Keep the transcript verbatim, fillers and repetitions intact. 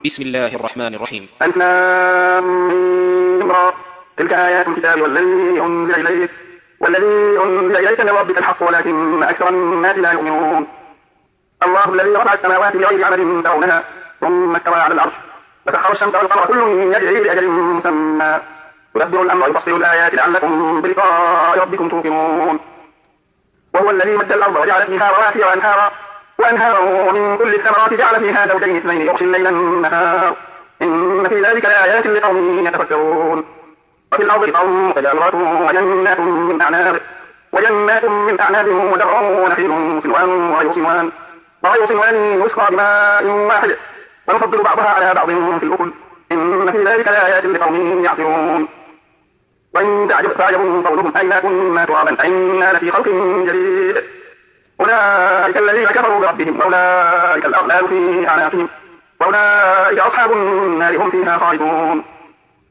بسم الله الرحمن الرحيم. ألف لام ميم را. تلك آيات الكتاب والذي أنزل إليك والذي أنزل إليك من ربك الحق ولكن أكثر الناس لا يؤمنون. الله الذي رفع السماوات بغير عمد ترونها ثم استوى على العرش وسخر الشمس والقمر كل يجري لأجل مسمى يدبر الأمر ويفصل الآيات لعلكم بلقاء ربكم توقنون. وهو الذي مد الأرض وجعل فيها رواسي وأنهارا وأنهارا ومن كل الثمرات جعل فيها زوجين اثنين يغشي الليل النهار إن في ذلك لآيات لقوم يتفكرون. وفي الأرض قطع متجاورات وجنات من أعناب وجنات من أعناب وزرع ونخيل صنوان وغير صنوان وغير صنوان يسقى بماء واحد ونفضل بعضها على بعض في الأكل إن في ذلك لآيات لقوم يعقلون. وإن تعجب فعجب قولهم أئذا كنا ترابا أئنا لفي خلق جديد أولئك الذين كفروا بربهم وأولئك الأغلال في أعناقهم وأولئك أصحاب النار هم فيها خالدون.